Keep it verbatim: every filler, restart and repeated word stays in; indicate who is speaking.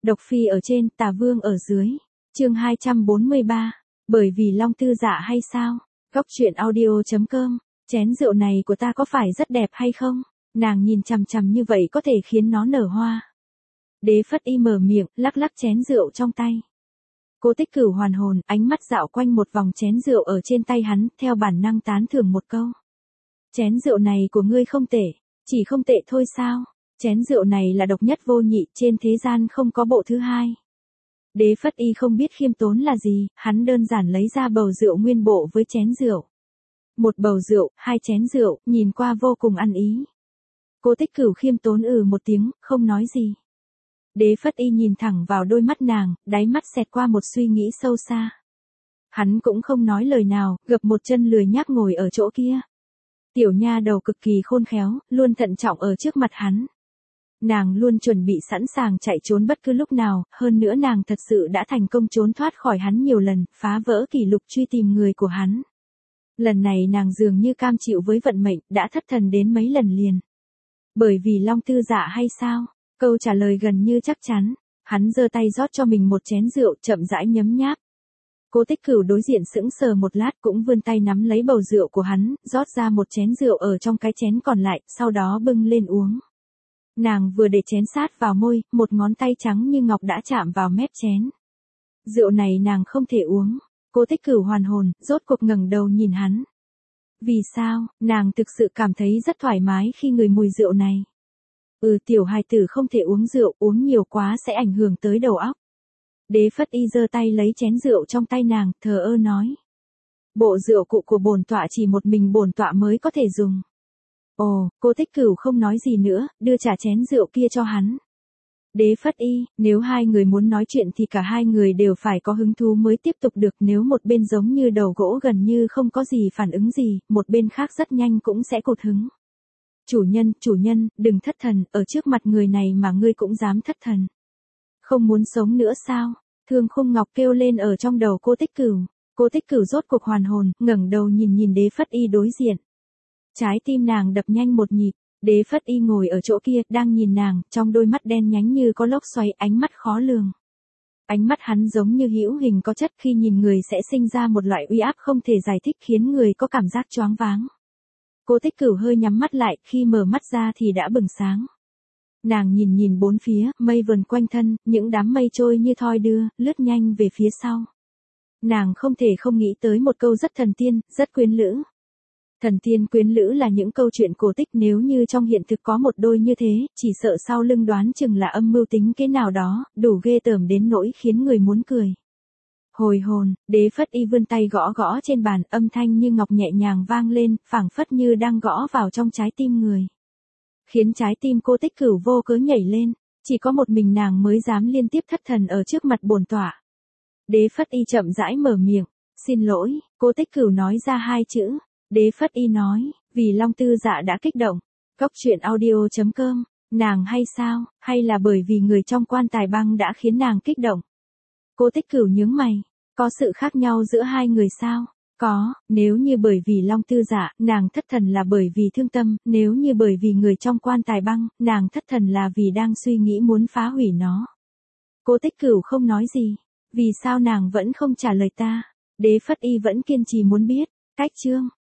Speaker 1: Độc phi ở trên, tà vương ở dưới. Chương hai trăm bốn mươi ba. Bởi vì Long Tư Dạ hay sao? Góc truyện audio chấm com. Chén rượu này của ta có phải rất đẹp hay không? Nàng nhìn chằm chằm như vậy có thể khiến nó nở hoa. Đế Phất Y mở miệng, lắc lắc chén rượu trong tay. Cố Tích Cửu hoàn hồn, ánh mắt dạo quanh một vòng chén rượu ở trên tay hắn, theo bản năng tán thưởng một câu. Chén rượu này của ngươi không tệ, chỉ không tệ thôi sao? Chén rượu này là độc nhất vô nhị, trên thế gian không có bộ thứ hai. Đế Phất Y không biết khiêm tốn là gì, hắn đơn giản lấy ra bầu rượu nguyên bộ với chén rượu. Một bầu rượu, hai chén rượu, nhìn qua vô cùng ăn ý. Cố Tích Cửu khiêm tốn ừ một tiếng, không nói gì. Đế Phất Y nhìn thẳng vào đôi mắt nàng, đáy mắt xẹt qua một suy nghĩ sâu xa. Hắn cũng không nói lời nào, gập một chân lười nhác ngồi ở chỗ kia. Tiểu nha đầu cực kỳ khôn khéo, luôn thận trọng ở trước mặt hắn. Nàng luôn chuẩn bị sẵn sàng chạy trốn bất cứ lúc nào, hơn nữa nàng thật sự đã thành công trốn thoát khỏi hắn nhiều lần, phá vỡ kỷ lục truy tìm người của hắn. Lần này nàng dường như cam chịu với vận mệnh, đã thất thần đến mấy lần liền. Bởi vì Long Tư Dạ hay sao? Câu trả lời gần như chắc chắn. Hắn giơ tay rót cho mình một chén rượu, chậm rãi nhấm nháp. Cố Tích Cửu đối diện sững sờ một lát, cũng vươn tay nắm lấy bầu rượu của hắn, rót ra một chén rượu ở trong cái chén còn lại, sau đó bưng lên uống. Nàng vừa để chén sát vào môi, một ngón tay trắng như ngọc đã chạm vào mép chén. Rượu này nàng không thể uống. Cố Tích Cửu hoàn hồn, rốt cuộc ngẩng đầu nhìn hắn. Vì sao? Nàng thực sự cảm thấy rất thoải mái khi ngửi mùi rượu này. Ừ, tiểu hài tử không thể uống rượu, uống nhiều quá sẽ ảnh hưởng tới đầu óc. Đế Phất Y giơ tay lấy chén rượu trong tay nàng, thờ ơ nói. Bộ rượu cụ của bổn tọa chỉ một mình bổn tọa mới có thể dùng. Ồ, Cố Tích Cửu không nói gì nữa, đưa trả chén rượu kia cho hắn. Đế Phất Y, nếu hai người muốn nói chuyện thì cả hai người đều phải có hứng thú mới tiếp tục được, nếu một bên giống như đầu gỗ gần như không có gì phản ứng gì, một bên khác rất nhanh cũng sẽ cụt hứng. Chủ nhân, chủ nhân, đừng thất thần, ở trước mặt người này mà ngươi cũng dám thất thần. Không muốn sống nữa sao? Thương Khung Ngọc kêu lên ở trong đầu Cố Tích Cửu. Cố Tích Cửu rốt cuộc hoàn hồn, ngẩng đầu nhìn nhìn Đế Phất Y đối diện. Trái tim nàng đập nhanh một nhịp, Đế Phất Y ngồi ở chỗ kia, đang nhìn nàng, trong đôi mắt đen nhánh như có lốc xoáy, ánh mắt khó lường. Ánh mắt hắn giống như hữu hình có chất, khi nhìn người sẽ sinh ra một loại uy áp không thể giải thích, khiến người có cảm giác choáng váng. Cố Tích Cửu hơi nhắm mắt lại, khi mở mắt ra thì đã bừng sáng. Nàng nhìn nhìn bốn phía, mây vần quanh thân, những đám mây trôi như thoi đưa, lướt nhanh về phía sau. Nàng không thể không nghĩ tới một câu rất thần tiên, rất quyến lữ. Thần tiên quyến lữ là những câu chuyện cổ tích, nếu như trong hiện thực có một đôi như thế, chỉ sợ sau lưng đoán chừng là âm mưu tính kế nào đó, đủ ghê tởm đến nỗi khiến người muốn cười. Hồi hồn, Đế Phất Y vươn tay gõ gõ trên bàn, âm thanh như ngọc nhẹ nhàng vang lên, phảng phất như đang gõ vào trong trái tim người. Khiến trái tim Cố Tích Cửu vô cớ nhảy lên, chỉ có một mình nàng mới dám liên tiếp thất thần ở trước mặt bổn tọa. Đế Phất Y chậm rãi mở miệng, xin lỗi, Cố Tích Cửu nói ra hai chữ. Đế Phất Y nói, vì Long Tư Dạ đã kích động. Góc truyện audio chấm com, nàng hay sao, hay là bởi vì người trong quan tài băng đã khiến nàng kích động? Cố Tích Cửu nhướng mày, có sự khác nhau giữa hai người sao? Có, nếu như bởi vì Long Tư Dạ, nàng thất thần là bởi vì thương tâm, nếu như bởi vì người trong quan tài băng, nàng thất thần là vì đang suy nghĩ muốn phá hủy nó. Cố Tích Cửu không nói gì, vì sao nàng vẫn không trả lời ta? Đế Phất Y vẫn kiên trì muốn biết. Cách chương